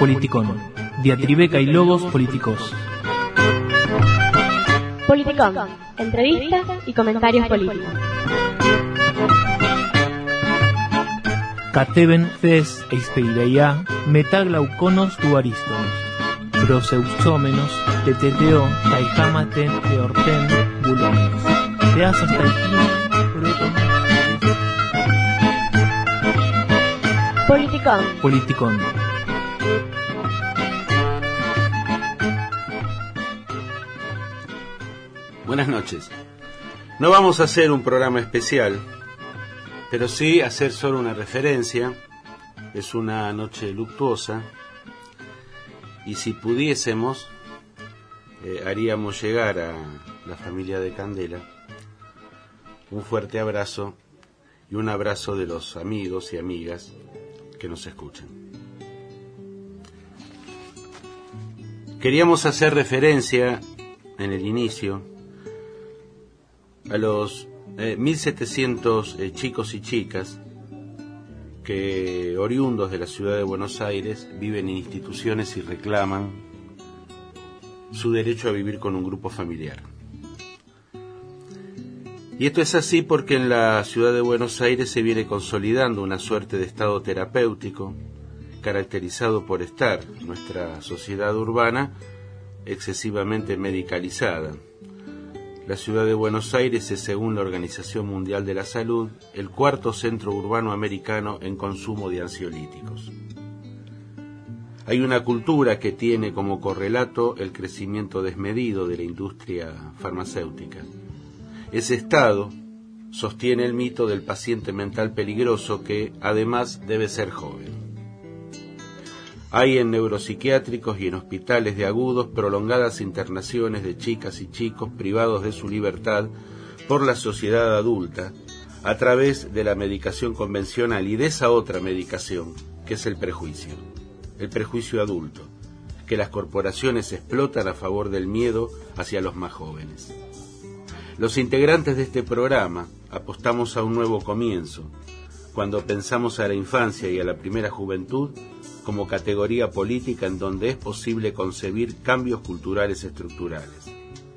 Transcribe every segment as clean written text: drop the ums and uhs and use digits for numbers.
Politicón, diatribeca y logos políticos. Politicón, entrevistas y comentarios políticos. Cateben ces eispeireia metaglauconos tuariston, proseusómenos, teteteo, taijamaten, eorten, bulones, teasas taipines, proton. Politicón. Politicón. Buenas noches. No vamos a hacer un programa especial, pero sí hacer solo una referencia. Es una noche luctuosa y si pudiésemos haríamos llegar a la familia de Candela un fuerte abrazo y un abrazo de los amigos y amigas que nos escuchan. Queríamos hacer referencia en el inicio a los 1.700 chicos y chicas que, oriundos de la ciudad de Buenos Aires, viven en instituciones y reclaman su derecho a vivir con un grupo familiar. Y esto es así porque en la ciudad de Buenos Aires se viene consolidando una suerte de estado terapéutico caracterizado por estar nuestra sociedad urbana excesivamente medicalizada. La ciudad de Buenos Aires es, según la Organización Mundial de la Salud, el cuarto centro urbano americano en consumo de ansiolíticos. Hay una cultura que tiene como correlato el crecimiento desmedido de la industria farmacéutica. Ese estado sostiene el mito del paciente mental peligroso que, además, debe ser joven. Hay en neuropsiquiátricos y en hospitales de agudos prolongadas internaciones de chicas y chicos privados de su libertad por la sociedad adulta a través de la medicación convencional y de esa otra medicación que es el prejuicio adulto, que las corporaciones explotan a favor del miedo hacia los más jóvenes. Los integrantes de este programa apostamos a un nuevo comienzo, cuando pensamos a la infancia y a la primera juventud como categoría política en donde es posible concebir cambios culturales estructurales.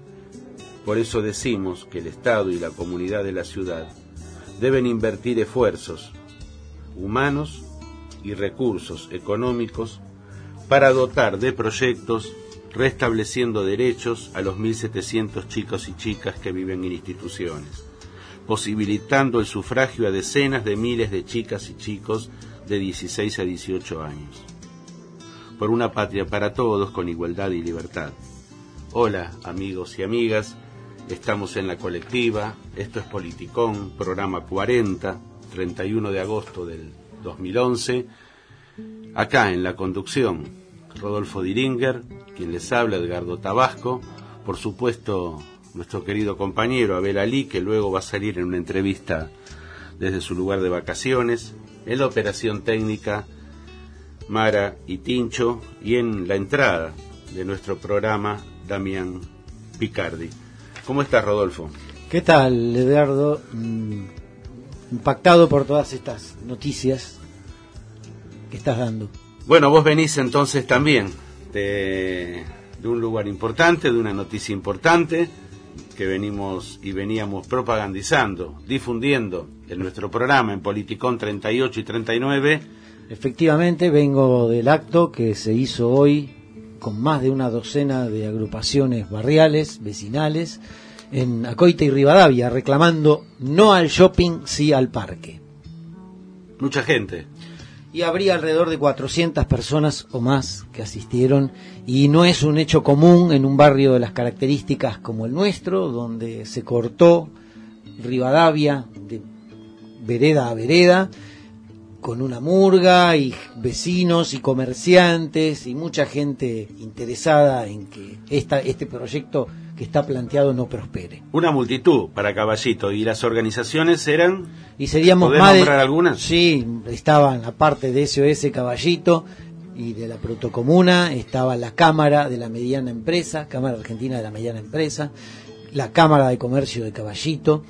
Por eso decimos que el Estado y la comunidad de la ciudad deben invertir esfuerzos humanos y recursos económicos para dotar de proyectos restableciendo derechos a los 1.700 chicos y chicas que viven en instituciones, posibilitando el sufragio a decenas de miles de chicas y chicos de 16 a 18 años. Por una patria para todos con igualdad y libertad. Hola, amigos y amigas, estamos en la colectiva, esto es Politicón, programa 40, 31 de agosto del 2011. Acá en la conducción, Rodolfo Diringer, quien les habla, Edgardo Tabasco, por supuesto nuestro querido compañero Abel Ali, que luego va a salir en una entrevista desde su lugar de vacaciones, en la operación técnica Mara y Tincho, y en la entrada de nuestro programa Damián Picardi. ¿Cómo estás, Rodolfo? ¿Qué tal, Edgardo? Impactado por todas estas noticias que estás dando. Bueno, vos venís entonces también de un lugar importante, de una noticia importante que veníamos propagandizando, difundiendo en nuestro programa en Politicón 38 y 39. Efectivamente, vengo del acto que se hizo hoy con más de una docena de agrupaciones barriales, vecinales, en Acoite y Rivadavia, reclamando no al shopping, sí al parque. Mucha gente. Y habría alrededor de 400 personas o más que asistieron, y no es un hecho común en un barrio de las características como el nuestro, donde se cortó Rivadavia de vereda a vereda, con una murga y vecinos y comerciantes y mucha gente interesada en que este proyecto que está planteado no prospere. Una multitud para Caballito. ¿Y las organizaciones eran? Y seríamos ¿Podés más nombrar algunas? Sí, estaban aparte de SOS Caballito y de la Protocomuna, estaba la Cámara de la Mediana Empresa, Cámara Argentina de la Mediana Empresa, la Cámara de Comercio de Caballito.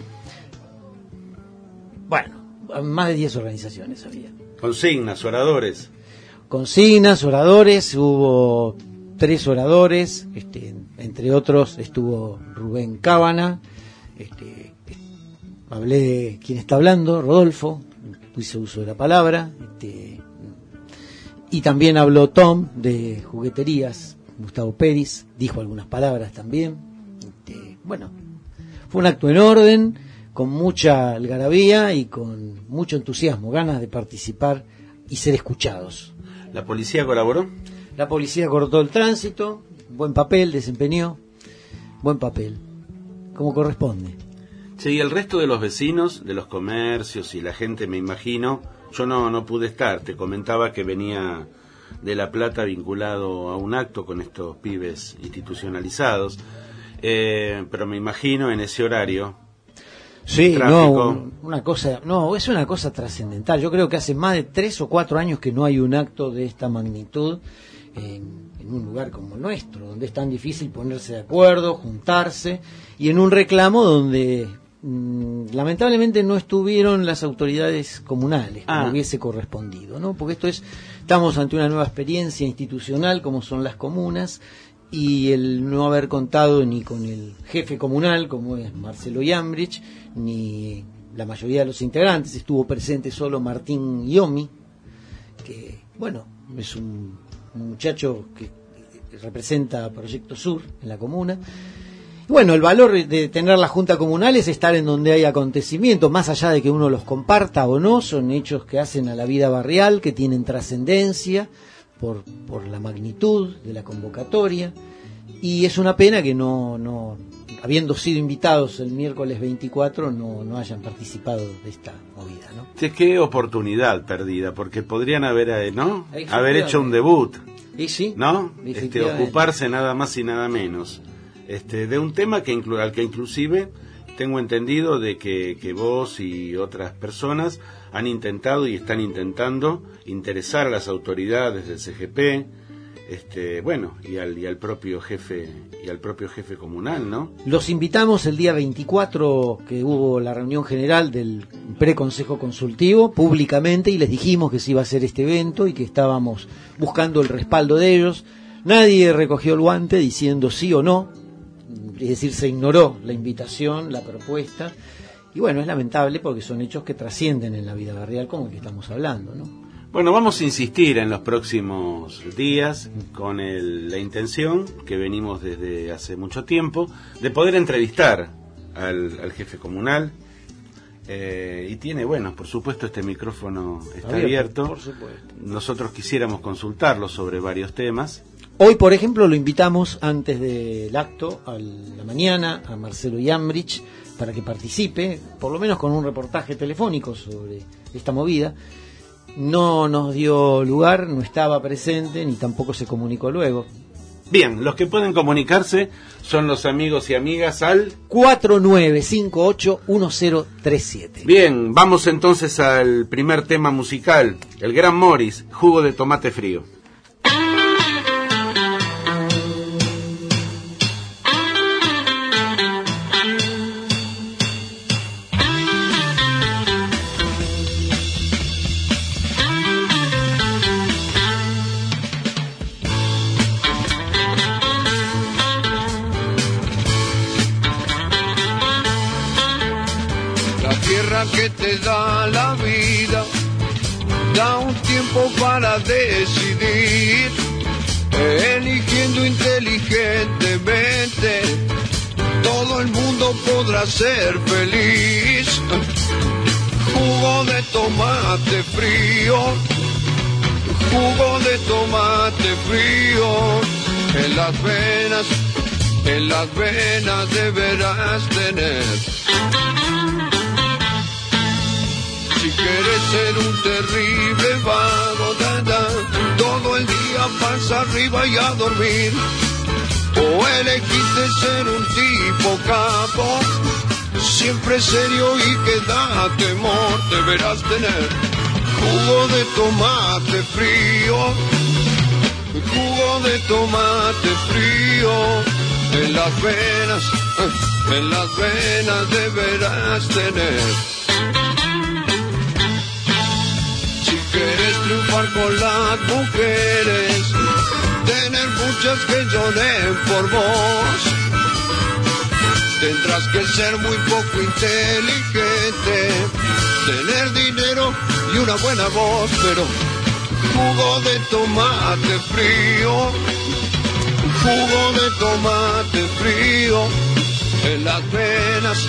Bueno, más de 10 organizaciones había. Consignas, oradores. consignas, oradores, hubo 3 oradores, entre otros estuvo Rubén Cábana, hablé de quien está hablando, Rodolfo, hice uso de la palabra, y también habló Tom de jugueterías, Gustavo Peris, dijo algunas palabras también. Bueno, fue un acto en orden, con mucha algarabía y con mucho entusiasmo, ganas de participar y ser escuchados. ¿La policía colaboró? La policía cortó el tránsito, buen papel desempeñó, buen papel, como corresponde. Sí, y el resto de los vecinos, de los comercios y la gente, me imagino, yo no pude estar, te comentaba que venía de La Plata vinculado a un acto con estos pibes institucionalizados, pero me imagino en ese horario. Sí, tráfico. Es una cosa trascendental. Yo creo que hace más de 3 o 4 años que no hay un acto de esta magnitud en un lugar como el nuestro, donde es tan difícil ponerse de acuerdo, juntarse, y en un reclamo donde lamentablemente no estuvieron las autoridades comunales como hubiese correspondido, ¿no? Porque estamos ante una nueva experiencia institucional como son las comunas, y el no haber contado ni con el jefe comunal como es Marcelo Yambrich, ni la mayoría de los integrantes, estuvo presente solo Martín Iomi, que bueno, es un muchacho que representa a Proyecto Sur en la comuna. Bueno, el valor de tener la Junta Comunal es estar en donde hay acontecimientos, más allá de que uno los comparta o no, son hechos que hacen a la vida barrial, que tienen trascendencia por la magnitud de la convocatoria, y es una pena que no habiendo sido invitados el miércoles 24, no hayan participado de esta movida, ¿no? Sí, qué oportunidad perdida, porque podrían haber hecho un debut, sí, ¿no? Ocuparse nada más y nada menos. De un tema al que inclusive tengo entendido de que vos y otras personas han intentado y están intentando interesar a las autoridades del CGP, y al propio jefe comunal, ¿no? Los invitamos el día 24, que hubo la reunión general del preconsejo consultivo, públicamente, y les dijimos que se iba a hacer este evento y que estábamos buscando el respaldo de ellos. Nadie recogió el guante diciendo sí o no. Es decir, se ignoró la invitación, la propuesta, y bueno, es lamentable porque son hechos que trascienden en la vida barrial como el que estamos hablando, ¿no? Bueno, vamos a insistir en los próximos días con la intención, que venimos desde hace mucho tiempo, de poder entrevistar al jefe comunal, y tiene, bueno, por supuesto este micrófono está abierto. Por supuesto. Nosotros quisiéramos consultarlo sobre varios temas. Hoy, por ejemplo, lo invitamos antes del acto, a la mañana, a Marcelo Yambrich, para que participe, por lo menos con un reportaje telefónico sobre esta movida. No nos dio lugar, no estaba presente, ni tampoco se comunicó luego. Bien, los que pueden comunicarse son los amigos y amigas al 49581037. Bien, vamos entonces al primer tema musical, el Gran Morris, Jugo de Tomate Frío. Que te da la vida, da un tiempo para decidir, eligiendo inteligentemente, todo el mundo podrá ser feliz. Jugo de tomate frío, jugo de tomate frío, en las venas deberás tener. Si quieres ser un terrible vago, todo el día pasa arriba y a dormir, o elegiste ser un tipo capo, siempre serio y que da temor, deberás tener jugo de tomate frío, jugo de tomate frío, en las venas deberás tener. Quieres triunfar con las mujeres, cosas que lloren por vos. Tendrás que ser muy poco inteligente, tener dinero y una buena voz, pero jugo de tomate frío, jugo de tomate frío, en las venas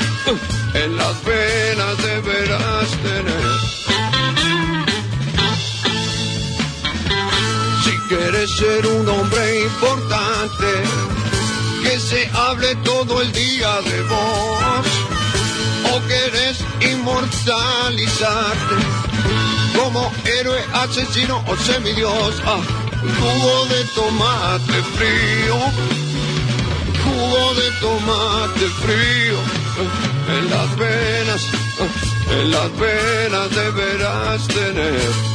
deberás tener. Si quieres ser un hombre importante, que se hable todo el día de vos, o querés inmortalizarte como héroe, asesino o semidios. Jugo de tomate frío, jugo de tomate frío, en las venas deberás tener.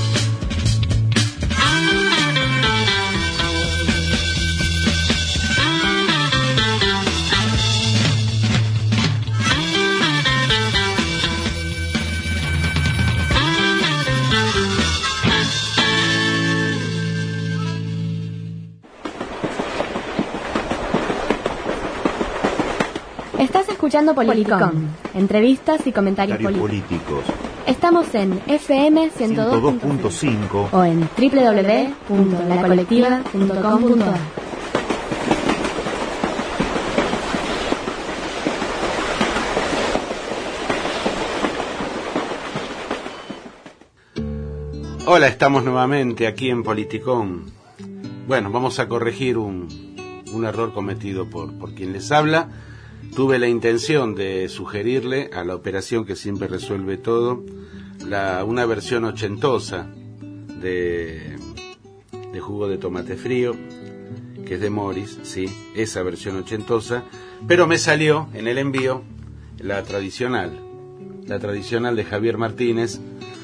Estás escuchando Politicón, entrevistas y comentarios políticos. Estamos en FM 102.5 o en www.lacolectiva.com.ar. Hola, estamos nuevamente aquí en Politicón. Bueno, vamos a corregir un error cometido por quien les habla. Tuve la intención de sugerirle a la operación que siempre resuelve todo una versión ochentosa de jugo de tomate frío, que es de Morris, sí, esa versión ochentosa, pero me salió en el envío la tradicional de Javier Martínez,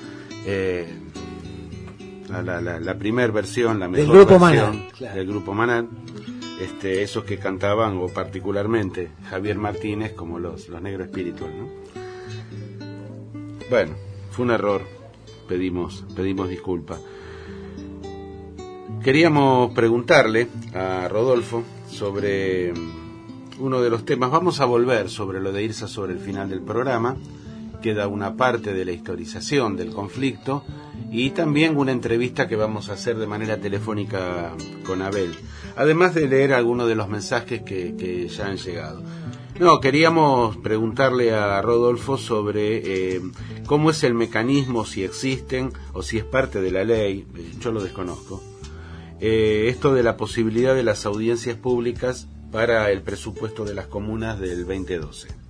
la primer versión, la mejor del grupo versión Maná, claro. Del grupo Maná. Esos que cantaban, o particularmente Javier Martínez, como los Negros Espiritual, ¿no? Bueno, fue un error, pedimos disculpa. Queríamos preguntarle a Rodolfo sobre uno de los temas. Vamos a volver sobre lo de Irsa sobre el final del programa. Queda una parte de la historización del conflicto y también una entrevista que vamos a hacer de manera telefónica con Abel, además de leer algunos de los mensajes que ya han llegado. Queríamos preguntarle a Rodolfo sobre cómo es el mecanismo, si existen o si es parte de la ley, yo lo desconozco, esto de la posibilidad de las audiencias públicas para el presupuesto de las comunas del 2012.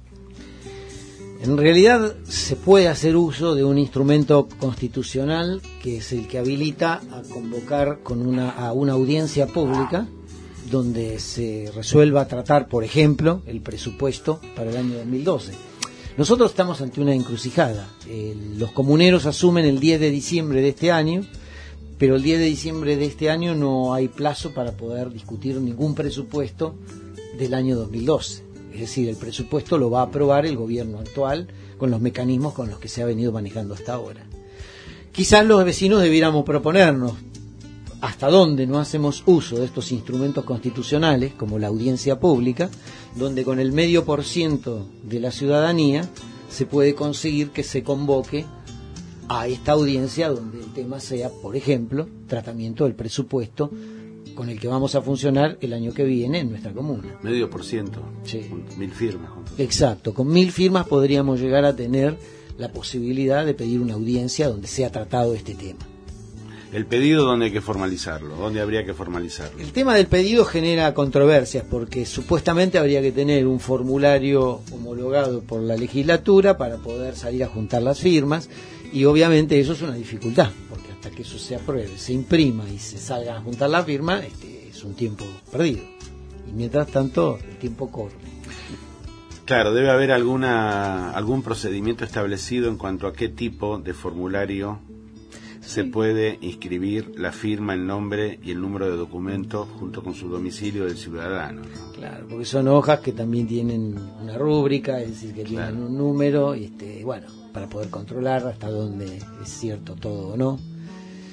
En realidad se puede hacer uso de un instrumento constitucional que es el que habilita a convocar a una audiencia pública donde se resuelva tratar, por ejemplo, el presupuesto para el año 2012. Nosotros estamos ante una encrucijada. Los comuneros asumen el 10 de diciembre de este año, pero el 10 de diciembre de este año no hay plazo para poder discutir ningún presupuesto del año 2012. Es decir, el presupuesto lo va a aprobar el gobierno actual con los mecanismos con los que se ha venido manejando hasta ahora. Quizás los vecinos debiéramos proponernos hasta dónde no hacemos uso de estos instrumentos constitucionales, como la audiencia pública, donde con el 0,5% de la ciudadanía se puede conseguir que se convoque a esta audiencia donde el tema sea, por ejemplo, tratamiento del presupuesto con el que vamos a funcionar el año que viene en nuestra comuna. 0,5%, sí. 1.000 firmas. Exacto, con 1.000 firmas podríamos llegar a tener la posibilidad de pedir una audiencia donde sea tratado este tema. ¿El pedido dónde hay que formalizarlo? ¿Dónde habría que formalizarlo? El tema del pedido genera controversias porque supuestamente habría que tener un formulario homologado por la legislatura para poder salir a juntar las firmas y obviamente eso es una dificultad porque hasta que eso se apruebe, se imprima y se salga a juntar la firma, es un tiempo perdido y mientras tanto el tiempo corre. Claro, debe haber algún procedimiento establecido en cuanto a qué tipo de formulario se puede inscribir la firma, el nombre y el número de documento junto con su domicilio del ciudadano, ¿no? Claro, porque son hojas que también tienen una rúbrica, es decir, que tienen un número, y bueno, para poder controlar hasta dónde es cierto todo o no.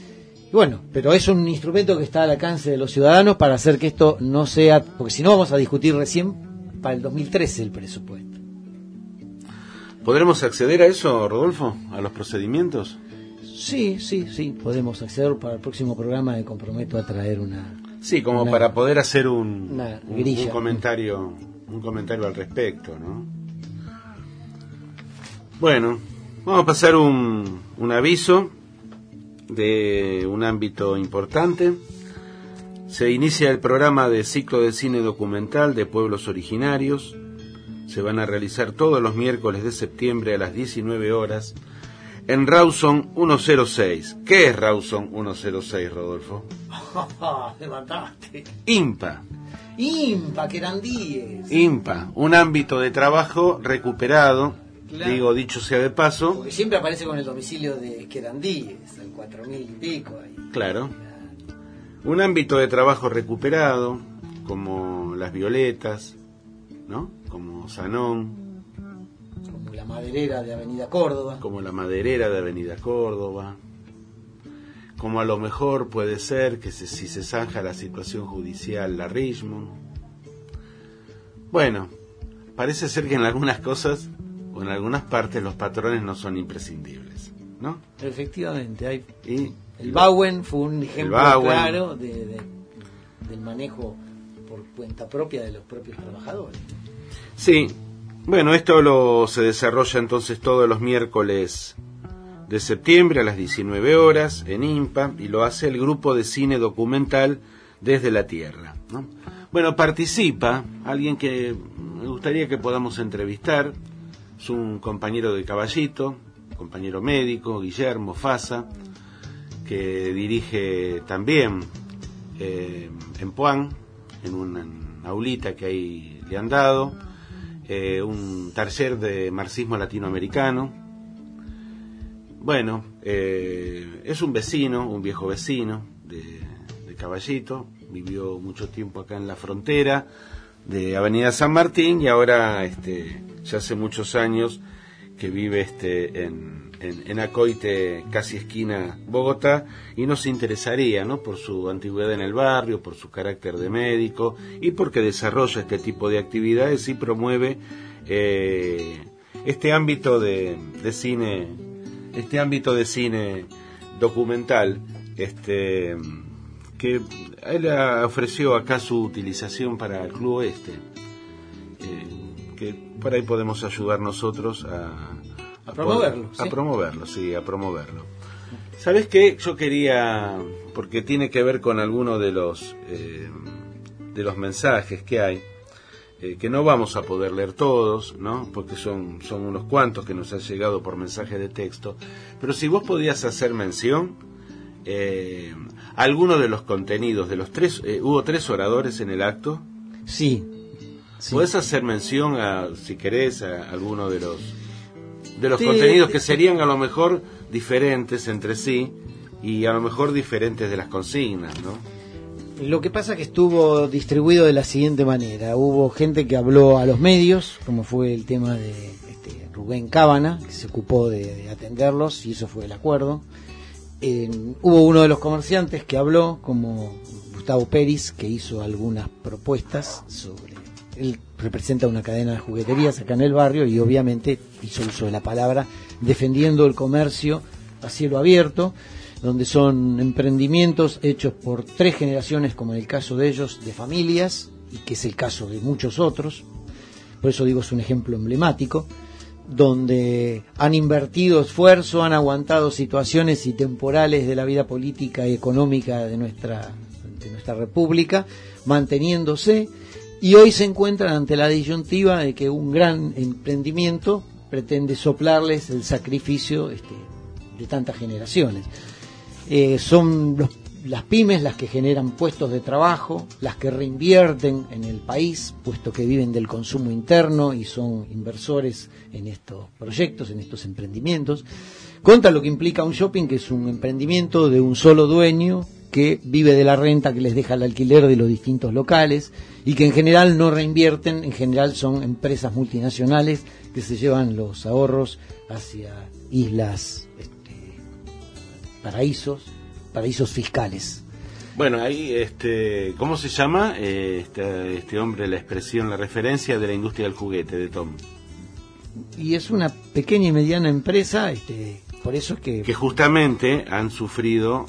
Bueno, pero es un instrumento que está al alcance de los ciudadanos para hacer que esto no sea, porque si no vamos a discutir recién para el 2013 el presupuesto. ¿Podremos acceder a eso, Rodolfo? ¿A los procedimientos? Sí, podemos acceder. Para el próximo programa me comprometo a traer una... Sí, como para poder hacer un comentario al respecto, ¿no? Bueno, vamos a pasar un aviso de un ámbito importante. Se inicia el programa de ciclo de cine documental de pueblos originarios. Se van a realizar todos los miércoles de septiembre a las 19 horas en Rawson 106. ¿Qué es Rawson 106, Rodolfo? Levantaste. IMPA, Querandíes. IMPA, un ámbito de trabajo recuperado, claro. Digo, dicho sea de paso. Porque siempre aparece con el domicilio de Querandíes, al 4000 y pico. Ahí. Claro. Un ámbito de trabajo recuperado, como Las Violetas, ¿no? Como Sanón. Como la maderera de Avenida Córdoba. Como la maderera de Avenida Córdoba. Como a lo mejor puede ser que si se zanja la situación judicial, la Richmond. Bueno, parece ser que en algunas cosas o en algunas partes los patrones no son imprescindibles, ¿no? Efectivamente, hay... Y el Bauen fue un ejemplo claro del manejo por cuenta propia de los propios trabajadores. Sí, bueno, esto se desarrolla entonces todos los miércoles de septiembre a las 19 horas en IMPA y lo hace el grupo de cine documental Desde la Tierra, ¿no? Bueno, participa alguien que me gustaría que podamos entrevistar, es un compañero de Caballito, compañero médico, Guillermo Fasa, que dirige también en Puan, en una aulita que ahí le han dado, un taller de marxismo latinoamericano. Bueno, es un vecino, un viejo vecino de Caballito, vivió mucho tiempo acá en la frontera de Avenida San Martín y ahora ya hace muchos años que vive en Acoite, casi esquina Bogotá, y nos interesaría, ¿no?, por su antigüedad en el barrio, por su carácter de médico y porque desarrolla este tipo de actividades y promueve este ámbito de cine documental, que él ofreció acá su utilización para el Club Oeste, que por ahí podemos ayudar nosotros a promoverlo. A promoverlo. ¿Sabes qué? Yo quería, porque tiene que ver con alguno de los mensajes que hay, que no vamos a poder leer todos, ¿no?, porque son unos cuantos que nos han llegado por mensaje de texto, pero si vos podías hacer mención alguno de los contenidos de los tres, hubo 3 oradores en el acto. Sí. ¿Podés hacer mención si querés, a alguno de los contenidos que serían a lo mejor diferentes entre sí y a lo mejor diferentes de las consignas, ¿no? Lo que pasa es que estuvo distribuido de la siguiente manera. Hubo gente que habló a los medios, como fue el tema de Rubén Cábana, que se ocupó de atenderlos, y eso fue el acuerdo. Hubo uno de los comerciantes que habló, como Gustavo Peris, que hizo algunas propuestas sobre... Él representa una cadena de jugueterías acá en el barrio y obviamente hizo uso de la palabra defendiendo el comercio a cielo abierto, donde son emprendimientos hechos por 3 generaciones, como en el caso de ellos, de familias, y que es el caso de muchos otros. Por eso digo, es un ejemplo emblemático, donde han invertido esfuerzo, han aguantado situaciones y temporales de la vida política y económica de nuestra república, manteniéndose, y hoy se encuentran ante la disyuntiva de que un gran emprendimiento pretende soplarles el sacrificio de tantas generaciones. Son las pymes las que generan puestos de trabajo, las que reinvierten en el país, puesto que viven del consumo interno y son inversores en estos proyectos, en estos emprendimientos, contra lo que implica un shopping, que es un emprendimiento de un solo dueño que vive de la renta que les deja el alquiler de los distintos locales y que en general no reinvierten, en general son empresas multinacionales que se llevan los ahorros hacia islas, paraísos, paraísos fiscales. Bueno, ahí, ¿cómo se llama este hombre, la expresión, la referencia de la industria del juguete, de Tom? Y es una pequeña y mediana empresa, por eso es que justamente han sufrido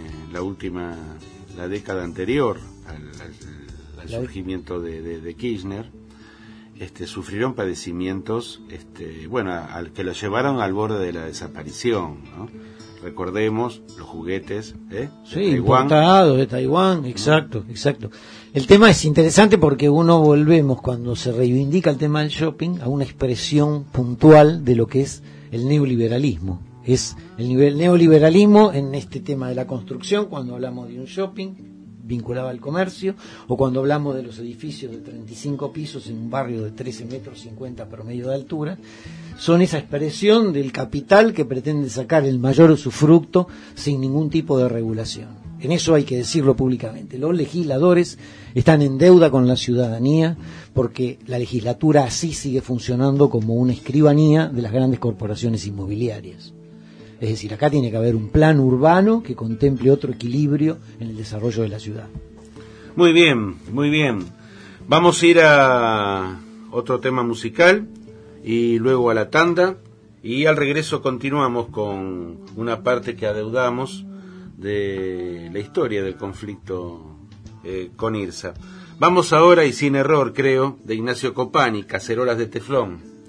la década anterior al surgimiento de Kirchner, sufrieron padecimientos, al que los llevaron al borde de la desaparición, ¿no? Recordemos los juguetes importados de Taiwán, exacto. El tema es interesante porque volvemos, cuando se reivindica el tema del shopping, a una expresión puntual de lo que es el neoliberalismo. Es el neoliberalismo en este tema de la construcción, cuando hablamos de un shopping vinculado al comercio, o cuando hablamos de los edificios de 35 pisos en un barrio de 13 metros 50 promedio de altura, son esa expresión del capital que pretende sacar el mayor usufructo sin ningún tipo de regulación. En eso hay que decirlo públicamente. Los legisladores están en deuda con la ciudadanía porque la legislatura así sigue funcionando como una escribanía de las grandes corporaciones inmobiliarias. Es decir, acá tiene que haber un plan urbano que contemple otro equilibrio en el desarrollo de la ciudad. Muy bien. Vamos a ir a otro tema musical y luego a la tanda, y al regreso continuamos con una parte que adeudamos de la historia del conflicto con IRSA. Vamos ahora, y sin error creo, de Ignacio Copani, Cacerolas de Teflón.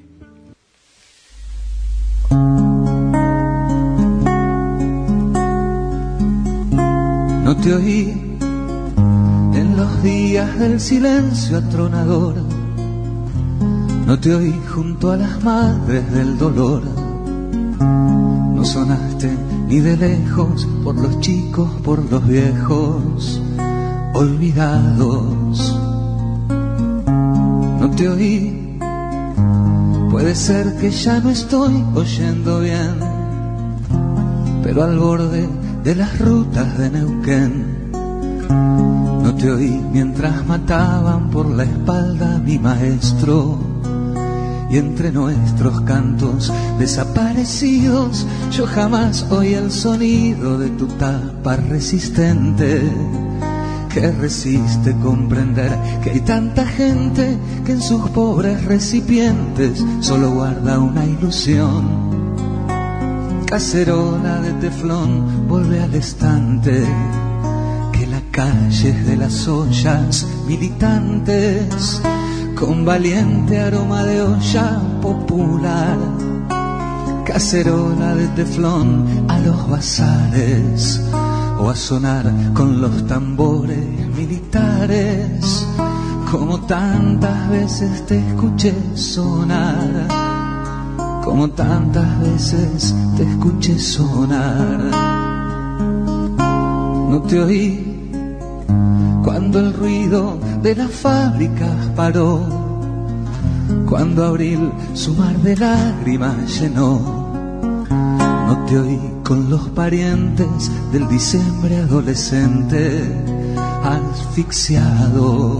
No te oí en los días del silencio atronador, no te oí junto a las madres del dolor, no sonaste ni de lejos por los chicos, por los viejos olvidados. No te oí, puede ser que ya no estoy oyendo bien, pero al borde de las rutas de Neuquén no te oí mientras mataban por la espalda a mi maestro, y entre nuestros cantos desaparecidos yo jamás oí el sonido de tu tapa resistente que resiste comprender que hay tanta gente que en sus pobres recipientes solo guarda una ilusión. Cacerola de teflón, vuelve al estante, que la calle es de las ollas militantes, con valiente aroma de olla popular. Cacerola de teflón a los bazares, o a sonar con los tambores militares, como tantas veces te escuché sonar, como tantas veces te escuché sonar. No te oí cuando el ruido de las fábricas paró, cuando abril su mar de lágrimas llenó. No te oí con los parientes del diciembre adolescente asfixiado.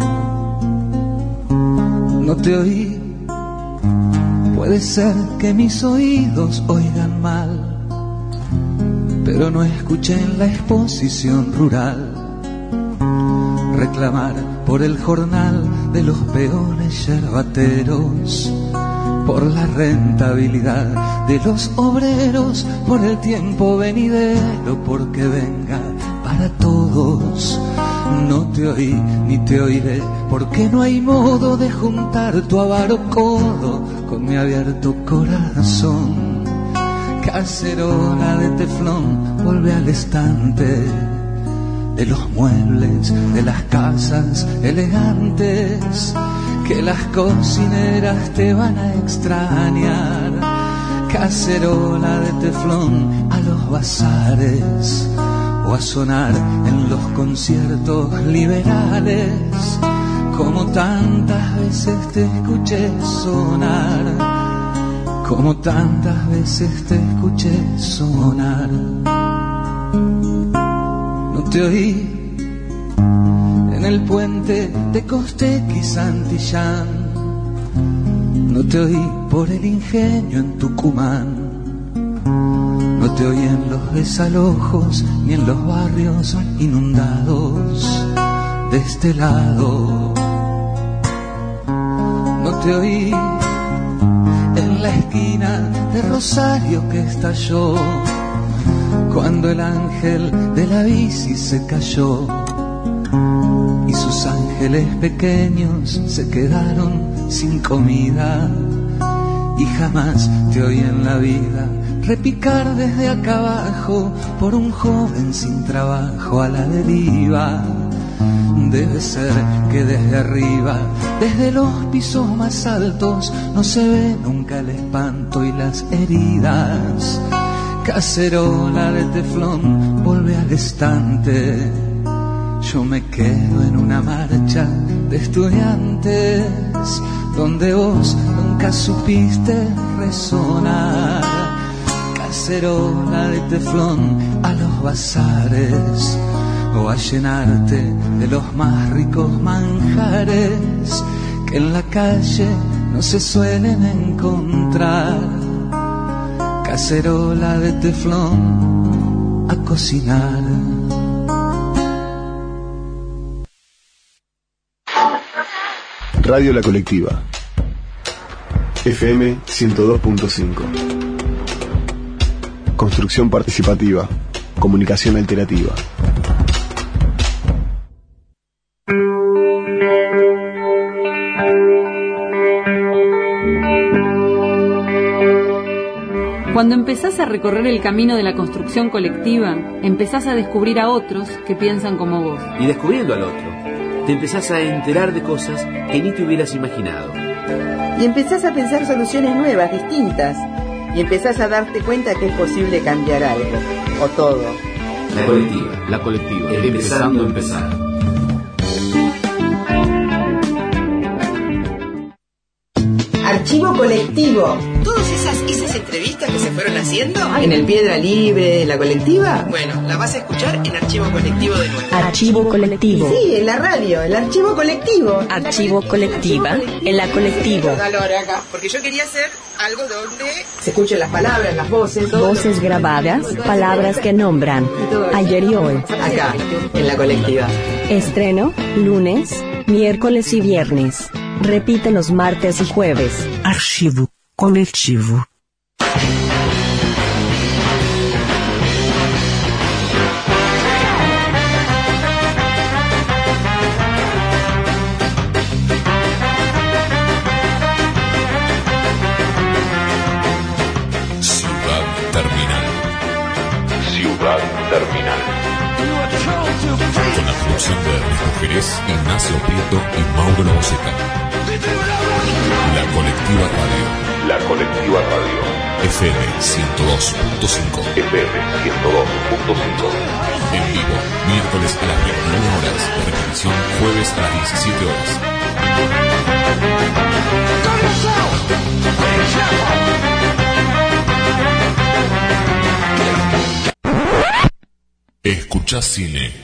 No te oí, puede ser que mis oídos oigan mal, pero no escuché en la exposición rural reclamar por el jornal de los peones yerbateros, por la rentabilidad de los obreros, por el tiempo venidero, porque venga para todos. No te oí ni te oiré, porque no hay modo de juntar tu avaro codo con mi abierto corazón. Cacerola de teflón, vuelve al estante de los muebles de las casas elegantes, que las cocineras te van a extrañar. Cacerola de teflón a los bazares, o a sonar en los conciertos liberales, como tantas veces te escuché sonar, como tantas veces te escuché sonar. No te oí en el puente de Costequi y Santillán, no te oí por el ingenio en Tucumán, no no te oí en los desalojos ni en los barrios inundados de este lado. No te oí en la esquina de Rosario que estalló cuando el ángel de la bici se cayó y sus ángeles pequeños se quedaron sin comida. Y jamás te oí en la vida repicar desde acá abajo por un joven sin trabajo a la deriva. Debe ser que desde arriba, desde los pisos más altos, no se ve nunca el espanto y las heridas. Cacerola de teflón, vuelve al estante. Yo me quedo en una marcha de estudiantes donde vos nunca supiste resonar. Cacerola de teflón a los bazares o a llenarte de los más ricos manjares que en la calle no se suelen encontrar. Cacerola de teflón a cocinar. Radio La Colectiva, FM 102.5. Construcción participativa, comunicación alternativa. Cuando empezás a recorrer el camino de la construcción colectiva, empezás a descubrir a otros que piensan como vos. Y descubriendo al otro, te empezás a enterar de cosas que ni te hubieras imaginado. Y empezás a pensar soluciones nuevas, distintas. Y empezás a darte cuenta que es posible cambiar algo, o todo. La colectiva, empezando a empezar. Archivo colectivo. Todas esas entrevistas que se fueron haciendo en el Piedra Libre, en la colectiva, bueno, la vas a escuchar en Archivo Colectivo de nuevo. Archivo colectivo. Sí, en la radio, el Archivo Colectivo. Archivo colectiva, en la colectivo. Acá, porque yo quería hacer algo donde se escuchen las palabras, las voces. Voces grabadas, palabras que nombran. Ayer y hoy. Acá, en la colectiva. Estreno, lunes, miércoles y viernes. Repite los martes y jueves. Archivo coletivo. Ciudad Terminal. Con la producción de Ernesto Jerez, Ignacio Prieto y Mauro Laboseca. La Colectiva Radio. La Colectiva Radio. FM 102.5. FM 102.5. En vivo, miércoles a las 29 horas. Repetición, jueves a las 17 horas. Escuchá cine.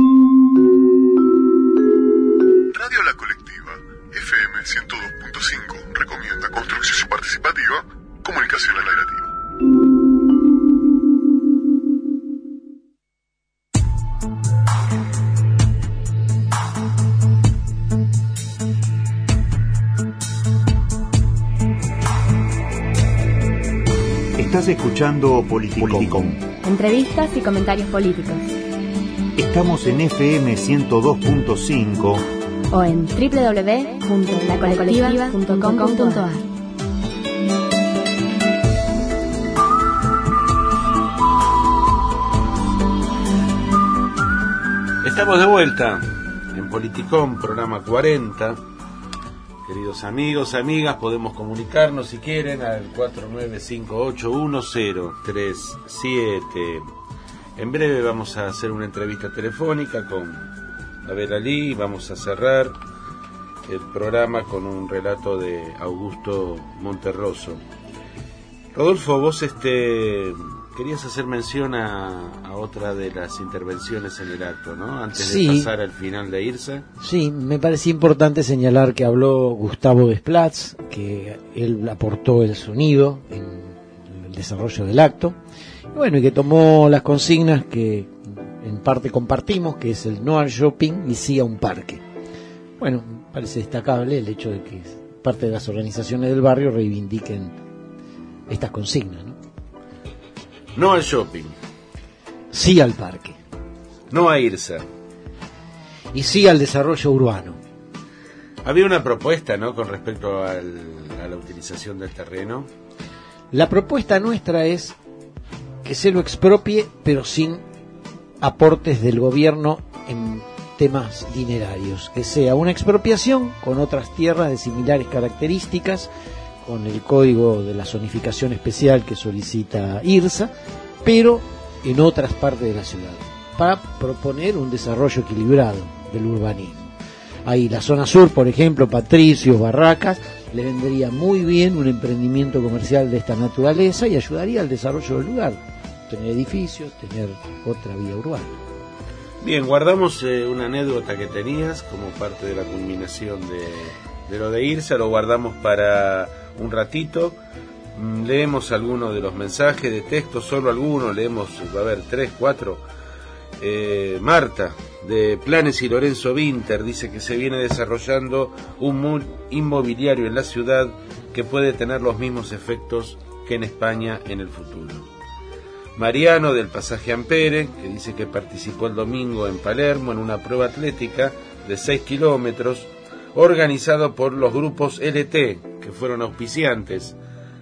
Radio La Colectiva, FM 102.5, recomienda construcción participativa, comunicación alternativa. Estás escuchando Politicón. Entrevistas y comentarios políticos. Estamos en FM 102.5 o en www.lacolectiva.com.ar. Estamos de vuelta en Politicón, programa 40. Queridos amigos, amigas, podemos comunicarnos si quieren al 49581037. En breve vamos a hacer una entrevista telefónica con Abel Ali. Vamos a cerrar el programa con un relato de Augusto Monterroso. Rodolfo, vos querías hacer mención a otra de las intervenciones en el acto, ¿no? Antes de pasar al final de irse. Sí, me parecía importante señalar que habló Gustavo Desplatz, que él aportó el sonido en el desarrollo del acto, Bueno, y que tomó las consignas que en parte compartimos, que es el no al shopping y sí a un parque. Bueno, parece destacable el hecho de que parte de las organizaciones del barrio reivindiquen estas consignas, ¿no? No al shopping. Sí al parque. No a IRSA. Y sí al desarrollo urbano. Había una propuesta, ¿no?, con respecto a la utilización del terreno. La propuesta nuestra es que se lo expropie, pero sin aportes del gobierno en temas dinerarios. Que sea una expropiación con otras tierras de similares características, con el código de la zonificación especial que solicita IRSA, pero en otras partes de la ciudad, para proponer un desarrollo equilibrado del urbanismo. Ahí la zona sur, por ejemplo, Patricios, Barracas, le vendría muy bien un emprendimiento comercial de esta naturaleza y ayudaría al desarrollo del lugar, tener edificios, tener otra vía urbana. Bien, guardamos una anécdota que tenías como parte de la culminación de lo de IRSA, lo guardamos para un ratito. Leemos algunos de los mensajes de texto, solo algunos, leemos, va a haber 3, 4. Marta, de Planes y Lorenzo Winter, dice que se viene desarrollando un inmobiliario en la ciudad que puede tener los mismos efectos que en España en el futuro. Mariano, del Pasaje Ampere, que dice que participó el domingo en Palermo en una prueba atlética de 6 kilómetros organizado por los grupos LT, que fueron auspiciantes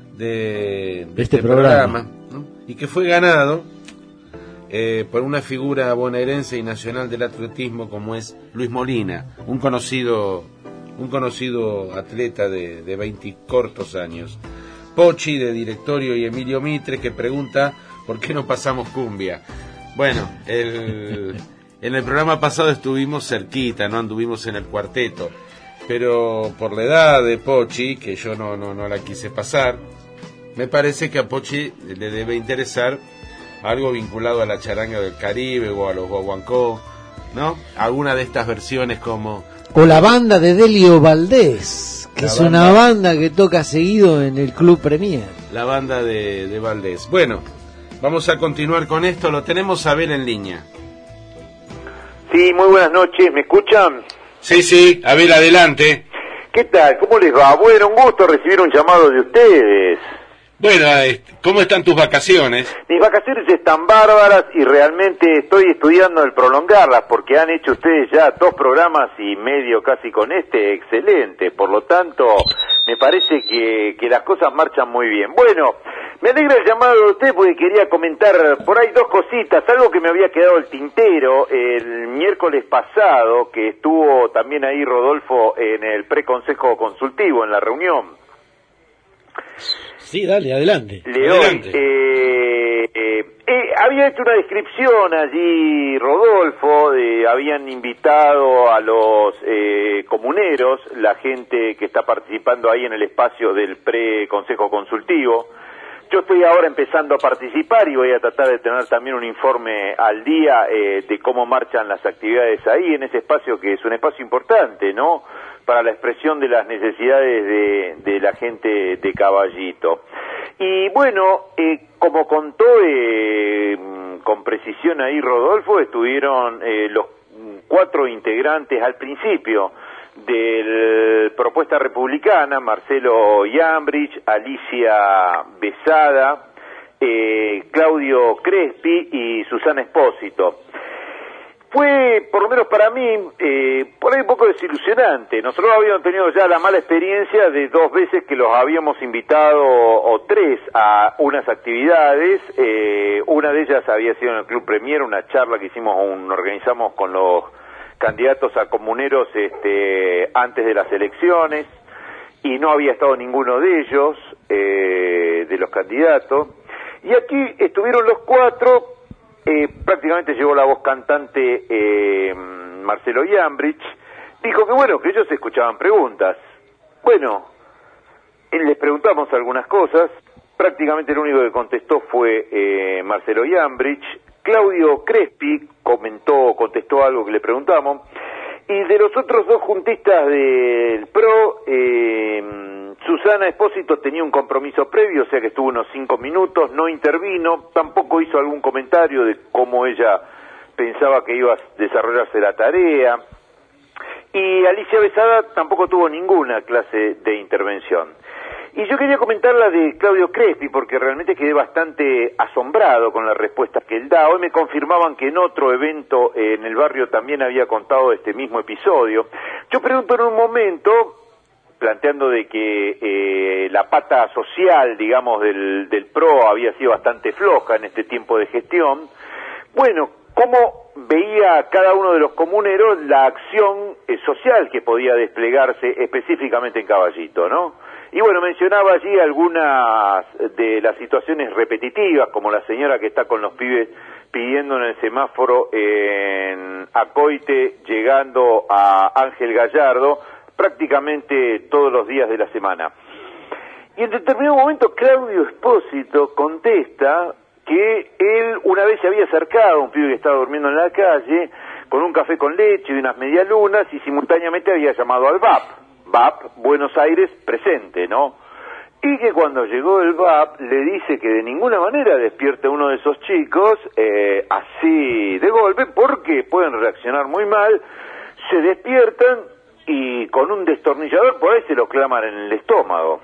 de este programa, ¿no? Y que fue ganado por una figura bonaerense y nacional del atletismo como es Luis Molina, un conocido atleta de 20 cortos años. Pochi, de Directorio, y Emilio Mitre, que pregunta ¿por qué no pasamos cumbia? Bueno, en el programa pasado estuvimos cerquita, no anduvimos en el cuarteto, pero por la edad de Pochi, que yo no la quise pasar, me parece que a Pochi le debe interesar algo vinculado a la charanga del Caribe o a los guaguancó, ¿no? Alguna de estas versiones como... O la banda de Delio Valdés, que es una banda que toca seguido en el Club Premier. La banda de Valdés. Bueno, vamos a continuar con esto, lo tenemos a Abel en línea. Sí, muy buenas noches, ¿me escuchan? Sí, Abel, adelante. ¿Qué tal? ¿Cómo les va? Bueno, un gusto recibir un llamado de ustedes. Bueno, ¿cómo están tus vacaciones? Mis vacaciones están bárbaras y realmente estoy estudiando el prolongarlas porque han hecho ustedes ya 2 programas y medio casi con excelente. Por lo tanto, me parece que las cosas marchan muy bien. Bueno, me alegra el llamado de usted porque quería comentar por ahí 2 cositas, algo que me había quedado el tintero el miércoles pasado, que estuvo también ahí Rodolfo en el preconsejo consultivo, en la reunión. Sí, dale, adelante. Había hecho una descripción allí, Rodolfo, habían invitado a los comuneros, la gente que está participando ahí en el espacio del preconsejo consultivo. Yo estoy ahora empezando a participar y voy a tratar de tener también un informe al día de cómo marchan las actividades ahí, en ese espacio que es un espacio importante, ¿no?, para la expresión de las necesidades de la gente de Caballito. Y bueno, como contó con precisión ahí Rodolfo, estuvieron los 4 integrantes al principio de la propuesta republicana, Marcelo Yambrich, Alicia Besada, Claudio Crespi y Susana Espósito. Fue, por lo menos para mí, por ahí un poco desilusionante. Nosotros habíamos tenido ya la mala experiencia de 2 veces que los habíamos invitado, o 3, a unas actividades. Una de ellas había sido en el Club Premier, una charla que organizamos con los candidatos a comuneros antes de las elecciones, y no había estado ninguno de ellos, de los candidatos. Y aquí estuvieron los 4. Prácticamente llevó la voz cantante Marcelo Yambrich, dijo que bueno, que ellos escuchaban preguntas. Bueno, les preguntamos algunas cosas, prácticamente el único que contestó fue Marcelo Yambrich. Claudio Crespi contestó algo que le preguntamos, Y de los otros dos juntistas del PRO, Susana Espósito tenía un compromiso previo, o sea que estuvo unos 5 minutos, no intervino, tampoco hizo algún comentario de cómo ella pensaba que iba a desarrollarse la tarea. Y Alicia Besada tampoco tuvo ninguna clase de intervención. Y yo quería comentar la de Claudio Crespi, porque realmente quedé bastante asombrado con las respuestas que él da. Hoy me confirmaban que en otro evento en el barrio también había contado este mismo episodio. Yo pregunto en un momento, planteando de que la pata social, digamos, del PRO había sido bastante floja en este tiempo de gestión, bueno, ¿cómo veía cada uno de los comuneros la acción social que podía desplegarse específicamente en Caballito, ¿no? Y bueno, mencionaba allí algunas de las situaciones repetitivas, como la señora que está con los pibes pidiendo en el semáforo en Acoite, llegando a Ángel Gallardo, prácticamente todos los días de la semana. Y en determinado momento Claudio Espósito contesta que él una vez se había acercado a un pibe que estaba durmiendo en la calle, con un café con leche y unas medialunas, y simultáneamente había llamado al BAP, Buenos Aires presente, ¿no? Y que cuando llegó el BAP le dice que de ninguna manera despierte a uno de esos chicos así de golpe, porque pueden reaccionar muy mal, se despiertan y con un destornillador por ahí se lo claman en el estómago.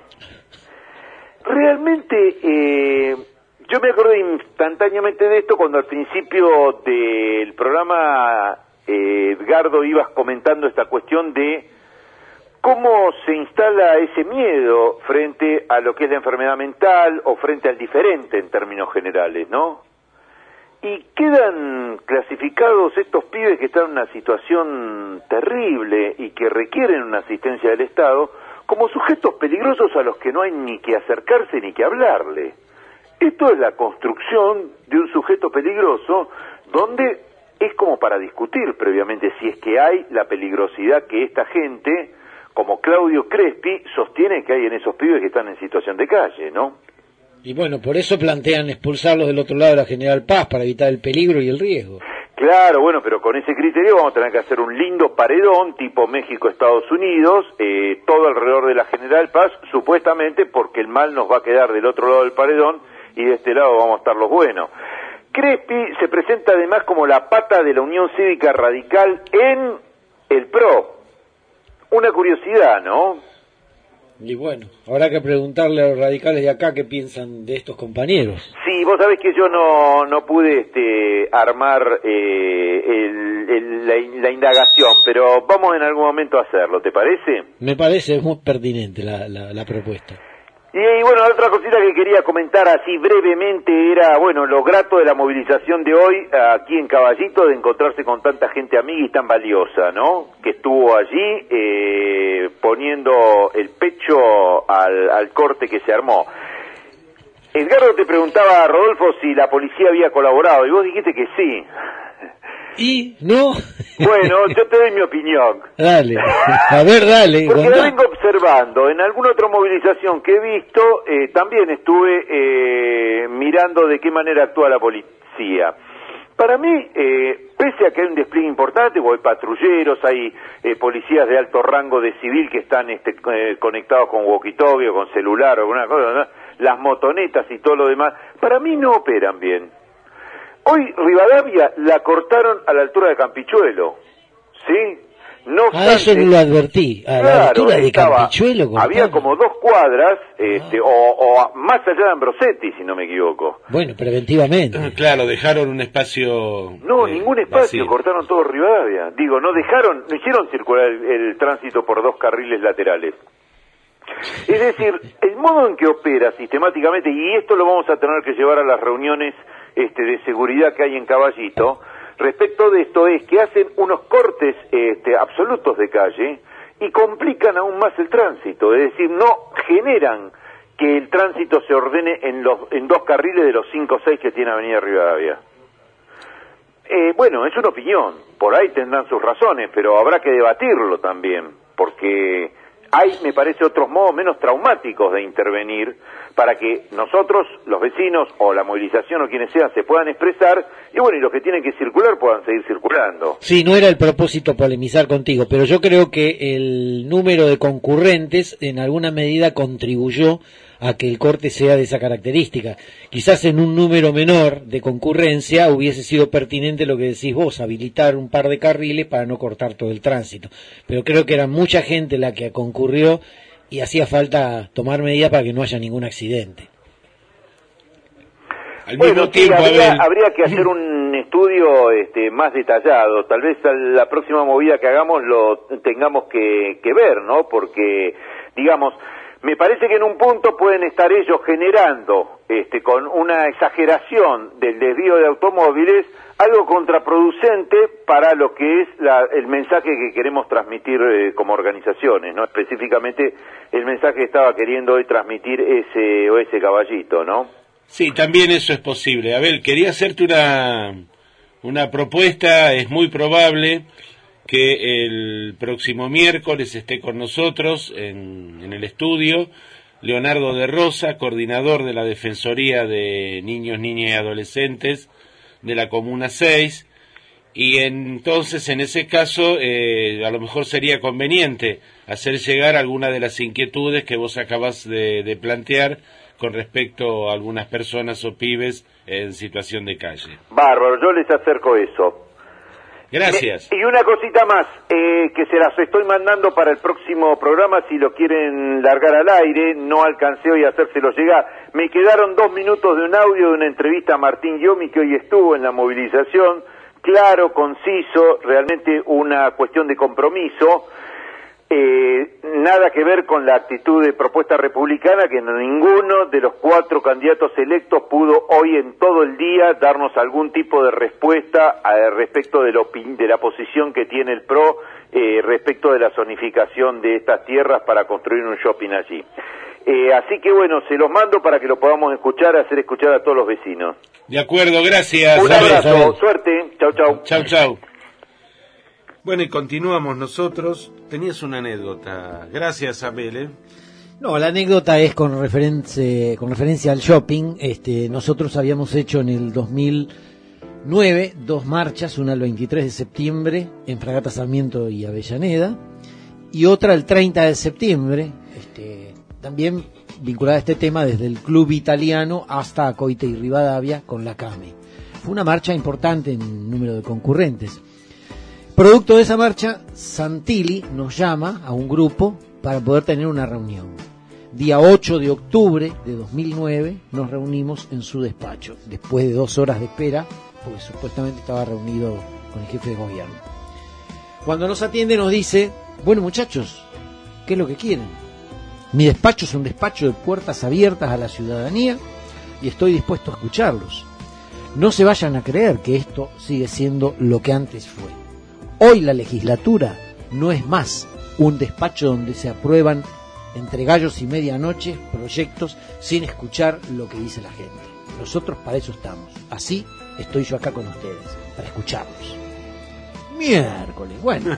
Realmente yo me acordé instantáneamente de esto cuando al principio del programa Edgardo ibas comentando esta cuestión de cómo se instala ese miedo frente a lo que es la enfermedad mental o frente al diferente en términos generales, ¿no? Y quedan clasificados estos pibes que están en una situación terrible y que requieren una asistencia del Estado como sujetos peligrosos a los que no hay ni que acercarse ni que hablarle. Esto es la construcción de un sujeto peligroso donde es como para discutir previamente si es que hay la peligrosidad que esta gente, como Claudio Crespi, sostiene que hay en esos pibes que están en situación de calle, ¿no? Y bueno, por eso plantean expulsarlos del otro lado de la General Paz, para evitar el peligro y el riesgo. Claro, bueno, pero con ese criterio vamos a tener que hacer un lindo paredón tipo México-Estados Unidos, todo alrededor de la General Paz, supuestamente porque el mal nos va a quedar del otro lado del paredón y de este lado vamos a estar los buenos. Crespi se presenta además como la pata de la Unión Cívica Radical en el PRO. Una curiosidad, ¿no? Y bueno, habrá que preguntarle a los radicales de acá qué piensan de estos compañeros. Sí, vos sabés que yo no pude armar la indagación, pero vamos en algún momento a hacerlo, ¿te parece? Me parece muy pertinente la propuesta. Y bueno, la otra cosita que quería comentar así brevemente era, bueno, lo grato de la movilización de hoy aquí en Caballito, de encontrarse con tanta gente amiga y tan valiosa, ¿no? Que estuvo allí poniendo el pecho al corte que se armó. Edgardo te preguntaba a Rodolfo si la policía había colaborado, y vos dijiste que sí. ¿Y? ¿No? Bueno, yo te doy mi opinión. Dale, a ver, dale. Porque la vengo observando. En alguna otra movilización que he visto, también estuve mirando de qué manera actúa la policía. Para mí, pese a que hay un despliegue importante, o hay patrulleros, hay policías de alto rango de civil que están conectados con walkie-talkie o con celular o alguna cosa, ¿no? Las motonetas y todo lo demás, para mí no operan bien. Hoy Rivadavia la cortaron a la altura de Campichuelo, ¿sí? No obstante, eso no lo advertí, a la altura de Campichuelo. Había como 2 cuadras, o más allá de Ambrosetti, si no me equivoco. Bueno, preventivamente. Claro, dejaron un espacio. No, ningún espacio, vacío. cortaron todo Rivadavia. Digo, no hicieron circular el tránsito por 2 carriles laterales. Es decir, el modo en que opera sistemáticamente, y esto lo vamos a tener que llevar a las reuniones de seguridad que hay en Caballito, respecto de esto es que hacen unos cortes absolutos de calle y complican aún más el tránsito, es decir, no generan que el tránsito se ordene en 2 carriles de los 5 o 6 que tiene Avenida Rivadavia. Bueno, es una opinión, por ahí tendrán sus razones, pero habrá que debatirlo también, porque hay, me parece, otros modos menos traumáticos de intervenir para que nosotros, los vecinos o la movilización o quienes sean, se puedan expresar y bueno, y los que tienen que circular puedan seguir circulando. Sí, no era el propósito polemizar contigo, pero yo creo que el número de concurrentes en alguna medida contribuyó a que el corte sea de esa característica. Quizás en un número menor de concurrencia hubiese sido pertinente lo que decís vos, habilitar un par de carriles para no cortar todo el tránsito. Pero creo que era mucha gente la que concurrió y hacía falta tomar medidas para que no haya ningún accidente. Bueno, sí, habría que hacer un estudio más detallado. Tal vez la próxima movida que hagamos lo tengamos que ver, ¿no? Porque, digamos, me parece que en un punto pueden estar ellos generando, con una exageración del desvío de automóviles, algo contraproducente para lo que es el mensaje que queremos transmitir como organizaciones, ¿no? Específicamente el mensaje que estaba queriendo hoy transmitir ese caballito, ¿no? Sí, también eso es posible. Abel, quería hacerte una propuesta. Es muy probable que el próximo miércoles esté con nosotros en el estudio Leonardo de Rosa, coordinador de la Defensoría de Niños, Niñas y Adolescentes de la Comuna 6, y entonces en ese caso a lo mejor sería conveniente hacer llegar alguna de las inquietudes que vos acabas de plantear con respecto a algunas personas o pibes en situación de calle. Bárbaro, yo les acerco eso. Gracias. Y una cosita más, que se las estoy mandando para el próximo programa, si lo quieren largar al aire, no alcancé hoy a hacérselo llegar. Me quedaron 2 minutos de un audio de una entrevista a Martín Yomi, que hoy estuvo en la movilización, claro, conciso, realmente una cuestión de compromiso, nada que ver con la actitud de Propuesta Republicana, que ninguno de los 4 candidatos electos pudo hoy en todo el día darnos algún tipo de respuesta respecto de la posición que tiene el PRO respecto de la zonificación de estas tierras para construir un shopping allí. Así que bueno, se los mando para que lo podamos hacer escuchar a todos los vecinos. De acuerdo, gracias. Un abrazo, suerte, chau chau. Chau chau. Bueno, y continuamos nosotros. Tenías una anécdota. Gracias, Abel. No, la anécdota es con referencia al shopping. Nosotros habíamos hecho en el 2009 2 marchas, una el 23 de septiembre en Fragata Sarmiento y Avellaneda, y otra el 30 de septiembre, también vinculada a este tema desde el Club Italiano hasta Acoite y Rivadavia con la CAME. Fue una marcha importante en número de concurrentes. Producto de esa marcha, Santilli nos llama a un grupo para poder tener una reunión. Día 8 de octubre de 2009 nos reunimos en su despacho, después de 2 horas de espera, porque supuestamente estaba reunido con el jefe de gobierno. Cuando nos atiende nos dice: bueno, muchachos, ¿qué es lo que quieren? Mi despacho es un despacho de puertas abiertas a la ciudadanía y estoy dispuesto a escucharlos. No se vayan a creer que esto sigue siendo lo que antes fue. Hoy la legislatura no es más un despacho donde se aprueban entre gallos y medianoche proyectos sin escuchar lo que dice la gente. Nosotros para eso estamos. Así estoy yo acá con ustedes, para escucharlos. Miércoles, bueno.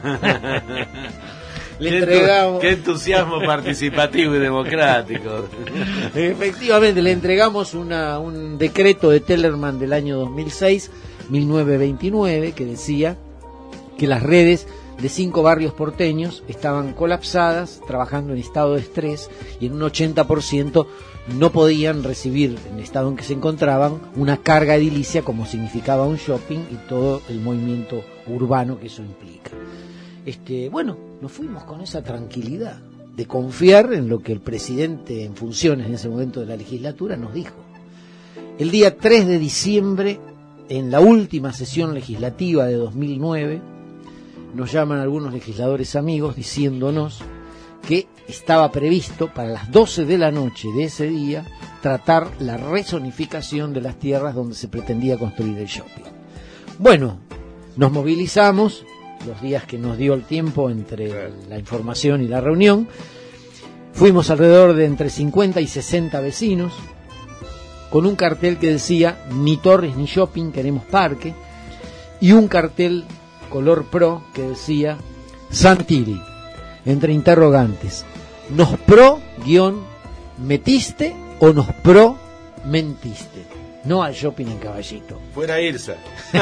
Le entregamos... Qué entusiasmo participativo y democrático. Efectivamente, le entregamos un decreto de Tellerman del año 2006, 1929, que decía que las redes de 5 barrios porteños estaban colapsadas, trabajando en estado de estrés, y en un 80% no podían recibir, en el estado en que se encontraban, una carga edilicia como significaba un shopping y todo el movimiento urbano que eso implica. Bueno, nos fuimos con esa tranquilidad de confiar en lo que el presidente en funciones en ese momento de la legislatura nos dijo. El día 3 de diciembre, en la última sesión legislativa de 2009, nos llaman algunos legisladores amigos diciéndonos que estaba previsto para las 12 de la noche de ese día tratar la rezonificación de las tierras donde se pretendía construir el shopping. Bueno, nos movilizamos los días que nos dio el tiempo entre la información y la reunión. Fuimos alrededor de entre 50 y 60 vecinos con un cartel que decía: ni torres ni shopping, queremos parque, y un cartel color pro que decía: Santilli, entre interrogantes, ¿Nos pro-metiste o nos pro-mentiste? No al shopping en Caballito. Fuera Irsa.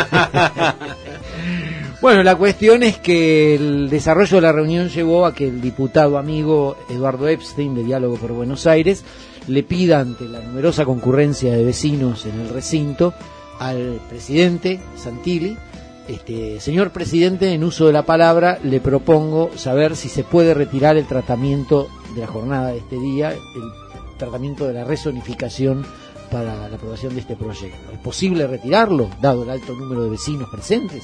Bueno, la cuestión es que el desarrollo de la reunión llevó a que el diputado amigo Eduardo Epstein, de Diálogo por Buenos Aires, le pida ante la numerosa concurrencia de vecinos en el recinto al presidente Santilli: señor presidente, en uso de la palabra, le propongo saber si se puede retirar el tratamiento de la jornada de este día, el tratamiento de la rezonificación para la aprobación de este proyecto. ¿Es posible retirarlo, dado el alto número de vecinos presentes?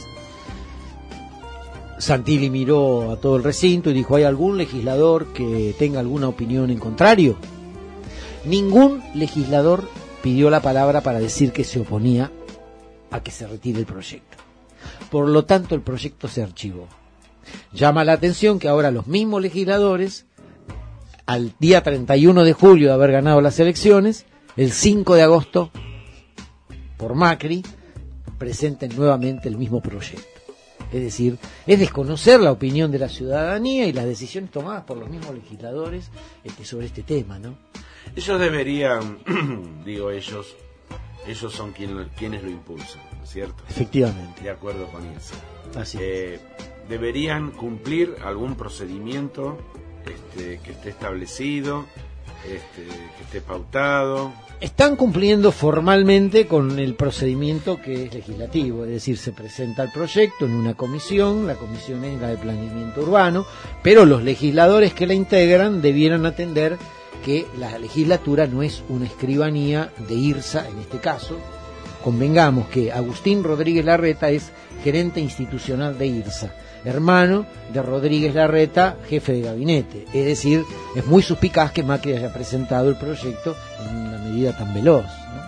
Santilli miró a todo el recinto y dijo: ¿hay algún legislador que tenga alguna opinión en contrario? Ningún legislador pidió la palabra para decir que se oponía a que se retire el proyecto. Por lo tanto, el proyecto se archivó. Llama la atención que ahora los mismos legisladores, al día 31 de julio de haber ganado las elecciones, el 5 de agosto, por Macri, presenten nuevamente el mismo proyecto. Es decir, es desconocer la opinión de la ciudadanía y las decisiones tomadas por los mismos legisladores sobre este tema, ¿no? Ellos deberían, ellos son quienes lo impulsan, ¿no es cierto? Efectivamente. De acuerdo con eso. Así deberían cumplir algún procedimiento que esté establecido, que esté pautado. Están cumpliendo formalmente con el procedimiento que es legislativo, es decir, se presenta el proyecto en una comisión, la comisión es la de planeamiento urbano, pero los legisladores que la integran debieran atender que la legislatura no es una escribanía de IRSA en este caso. Convengamos que Agustín Rodríguez Larreta es gerente institucional de IRSA, hermano de Rodríguez Larreta, jefe de gabinete. Es decir, es muy suspicaz que Macri haya presentado el proyecto en una medida tan veloz, ¿no?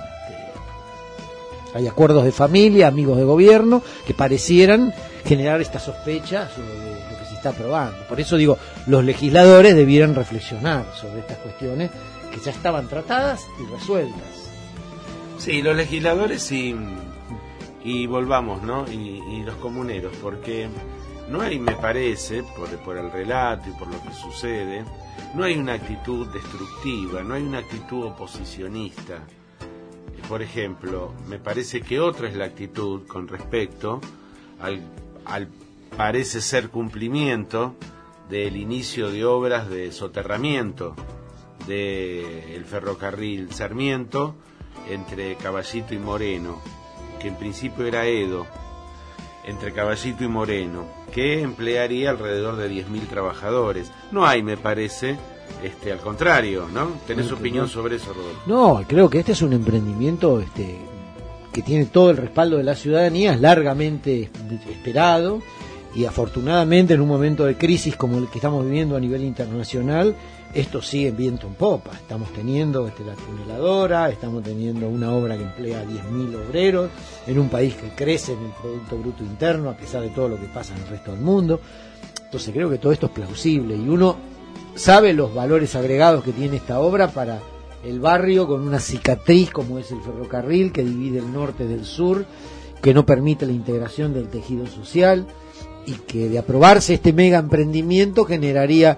Hay acuerdos de familia, amigos de gobierno, que parecieran generar esta sospecha sobre lo que se está aprobando. Por eso digo, los legisladores debieran reflexionar sobre estas cuestiones que ya estaban tratadas y resueltas. Sí, los legisladores y volvamos, ¿no? Y los comuneros, porque no hay, me parece, por el relato y por lo que sucede, no hay una actitud destructiva, no hay una actitud oposicionista. Por ejemplo, me parece que otra es la actitud con respecto al parece ser cumplimiento del inicio de obras de soterramiento del ferrocarril Sarmiento entre Caballito y Moreno, que en principio era Edo, entre Caballito y Moreno, que emplearía alrededor de 10.000 trabajadores. No hay, me parece, al contrario, ¿no? ¿Tenés opinión sobre eso, Rodolfo? No, creo que este es un emprendimiento que tiene todo el respaldo de la ciudadanía, es largamente esperado, y afortunadamente en un momento de crisis como el que estamos viviendo a nivel internacional, esto sigue en viento en popa. Estamos teniendo la tuneladora, estamos teniendo una obra que emplea a 10.000 obreros, en un país que crece en el Producto Bruto Interno, a pesar de todo lo que pasa en el resto del mundo. Entonces creo que todo esto es plausible, y uno sabe los valores agregados que tiene esta obra para el barrio, con una cicatriz como es el ferrocarril que divide el norte del sur, que no permite la integración del tejido social, y que de aprobarse este mega emprendimiento generaría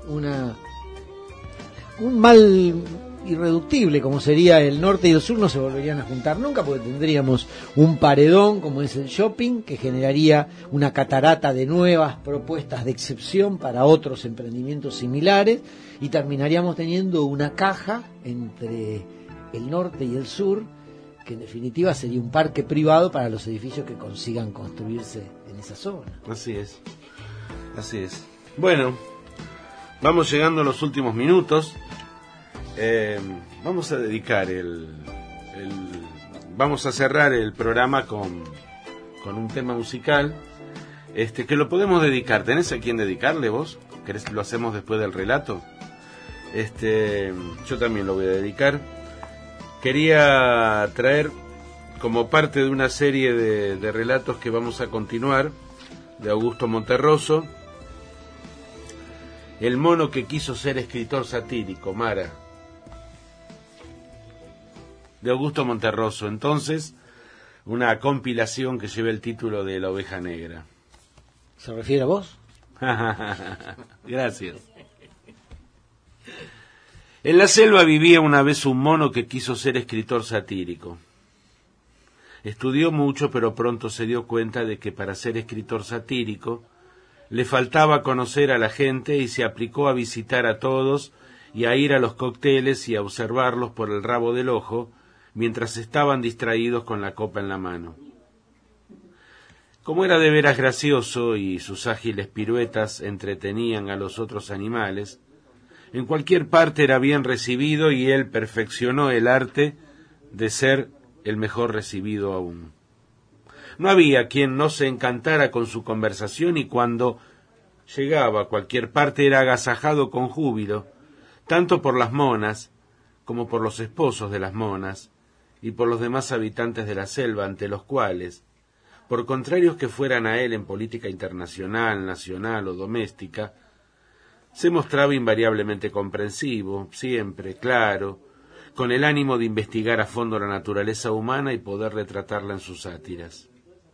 un mal irreductible, como sería el norte y el sur no se volverían a juntar nunca, porque tendríamos un paredón como es el shopping, que generaría una catarata de nuevas propuestas de excepción para otros emprendimientos similares, y terminaríamos teniendo una caja entre el norte y el sur, que en definitiva sería un parque privado para los edificios que consigan construirse en esa zona. Así es. Bueno, vamos llegando a los últimos minutos. Vamos a dedicar vamos a cerrar el programa con un tema musical que lo podemos dedicar. ¿Tenés a quién dedicarle vos? ¿Querés lo hacemos después del relato? Yo también lo voy a dedicar. Quería traer, como parte de una serie de relatos que vamos a continuar, de Augusto Monterroso, El mono que quiso ser escritor satírico, Mara, de Augusto Monterroso. Entonces, una compilación que lleva el título de La oveja negra. ¿Se refiere a vos? Gracias. En la selva vivía una vez un mono que quiso ser escritor satírico. Estudió mucho, pero pronto se dio cuenta de que para ser escritor satírico le faltaba conocer a la gente y se aplicó a visitar a todos y a ir a los cócteles y a observarlos por el rabo del ojo mientras estaban distraídos con la copa en la mano. Como era de veras gracioso y sus ágiles piruetas entretenían a los otros animales, en cualquier parte era bien recibido y él perfeccionó el arte de ser el mejor recibido aún. No había quien no se encantara con su conversación y cuando llegaba a cualquier parte era agasajado con júbilo, tanto por las monas como por los esposos de las monas y por los demás habitantes de la selva ante los cuales, por contrarios que fueran a él en política internacional, nacional o doméstica, se mostraba invariablemente comprensivo, siempre, claro, con el ánimo de investigar a fondo la naturaleza humana y poder retratarla en sus sátiras.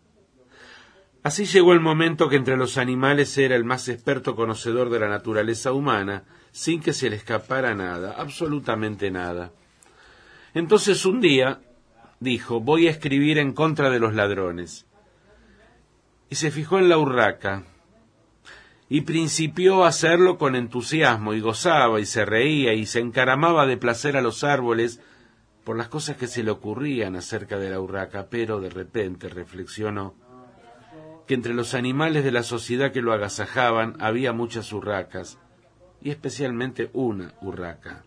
Así llegó el momento que entre los animales era el más experto conocedor de la naturaleza humana, sin que se le escapara nada, absolutamente nada. Entonces un día dijo, voy a escribir en contra de los ladrones. Y se fijó en la urraca, y principió a hacerlo con entusiasmo, y gozaba, y se reía, y se encaramaba de placer a los árboles por las cosas que se le ocurrían acerca de la urraca, pero de repente reflexionó que entre los animales de la sociedad que lo agasajaban había muchas urracas, y especialmente una urraca,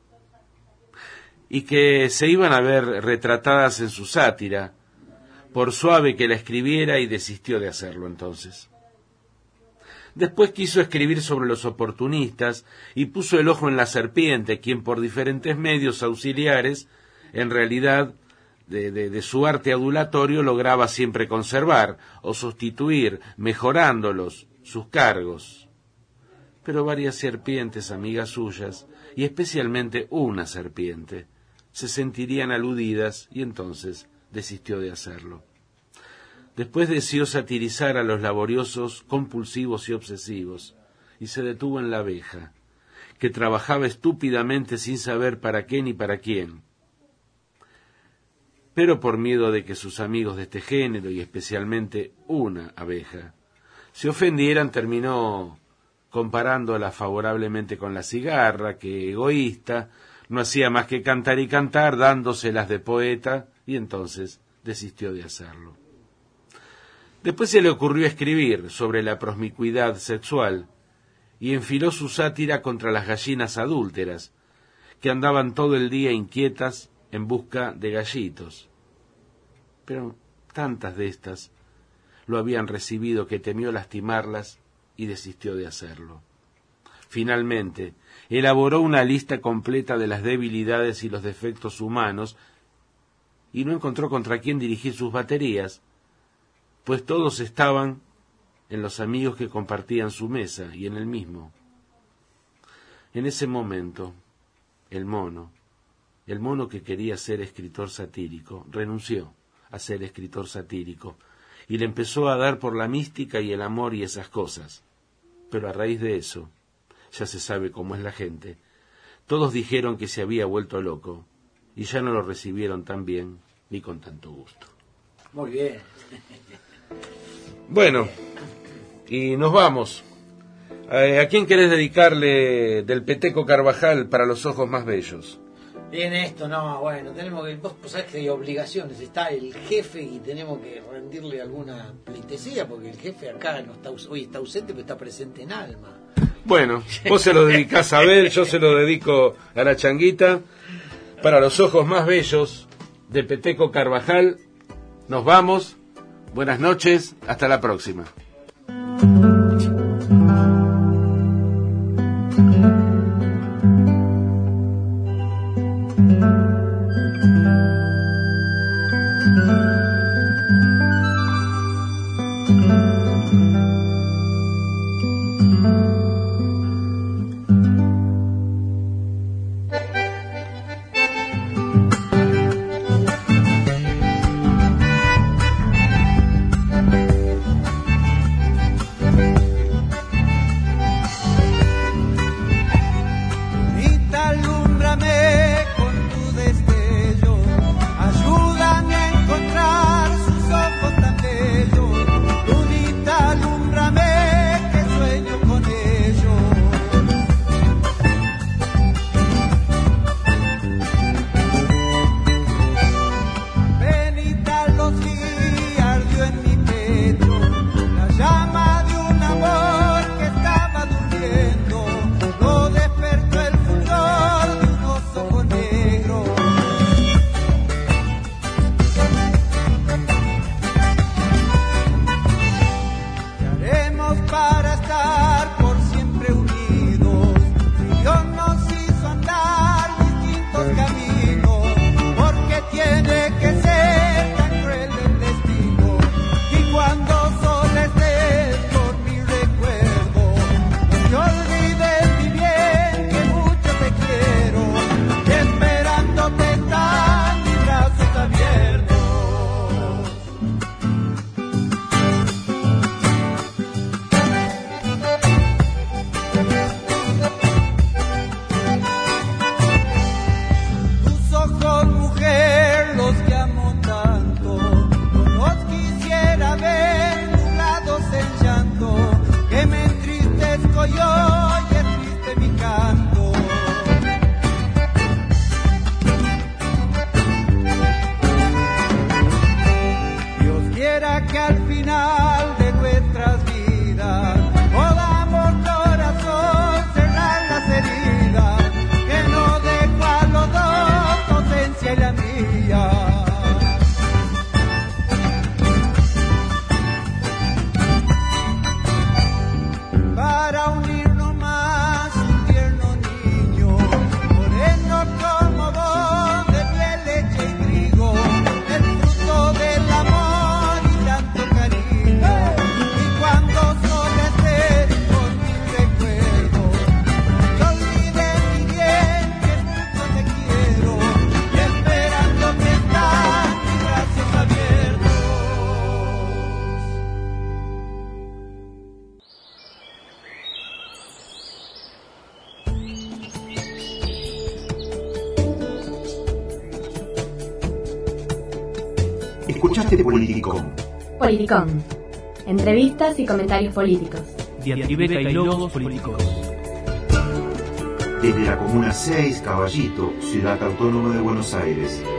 y que se iban a ver retratadas en su sátira, por suave que la escribiera, y desistió de hacerlo entonces. Después quiso escribir sobre los oportunistas y puso el ojo en la serpiente, quien por diferentes medios auxiliares, en realidad de su arte adulatorio, lograba siempre conservar o sustituir, mejorándolos, sus cargos. Pero varias serpientes, amigas suyas, y especialmente una serpiente, se sentirían aludidas y entonces desistió de hacerlo. Después deseó satirizar a los laboriosos, compulsivos y obsesivos, y se detuvo en la abeja, que trabajaba estúpidamente sin saber para qué ni para quién. Pero por miedo de que sus amigos de este género, y especialmente una abeja, se ofendieran, terminó comparándola favorablemente con la cigarra, que, egoísta, no hacía más que cantar y cantar, dándoselas de poeta, y entonces desistió de hacerlo. Después se le ocurrió escribir sobre la promiscuidad sexual y enfiló su sátira contra las gallinas adúlteras, que andaban todo el día inquietas en busca de gallitos. Pero tantas de estas lo habían recibido que temió lastimarlas y desistió de hacerlo. Finalmente, elaboró una lista completa de las debilidades y los defectos humanos y no encontró contra quién dirigir sus baterías, pues todos estaban en los amigos que compartían su mesa y en el mismo. En ese momento, el mono que quería ser escritor satírico, renunció a ser escritor satírico y le empezó a dar por la mística y el amor y esas cosas. Pero a raíz de eso, ya se sabe cómo es la gente, todos dijeron que se había vuelto loco y ya no lo recibieron tan bien ni con tanto gusto. Muy bien. Bueno, y nos vamos. ¿A quién querés dedicarle del Peteco Carvajal para los ojos más bellos? Bien, esto, no, bueno, tenemos que, vos sabés que hay obligaciones, está el jefe y tenemos que rendirle alguna pleitesía, porque el jefe acá no está, hoy está ausente, pero está presente en alma. Bueno, vos se lo dedicás a Abel, yo se lo dedico a la Changuita, para los ojos más bellos de Peteco Carvajal. Nos vamos. Buenas noches, hasta la próxima. espera que al final de nuestras vidas podamos, corazón, cerrar las heridas que no dejó a los dos, tu ausencia y la mía. Para unirnos más, un tierno niño, moreno como vos, de piel, leche y trigo, el fruto del amor y tanto cariño. Y cuando solo esté con mi recuerdo, no olvides mi bien, que mucho te quiero, y esperando que están mis brazos abiertos. Escuchaste Politicón. Politicón. Entrevistas y comentarios políticos. Diatribeca y logos políticos. Desde la Comuna 6, Caballito, Ciudad Autónoma de Buenos Aires.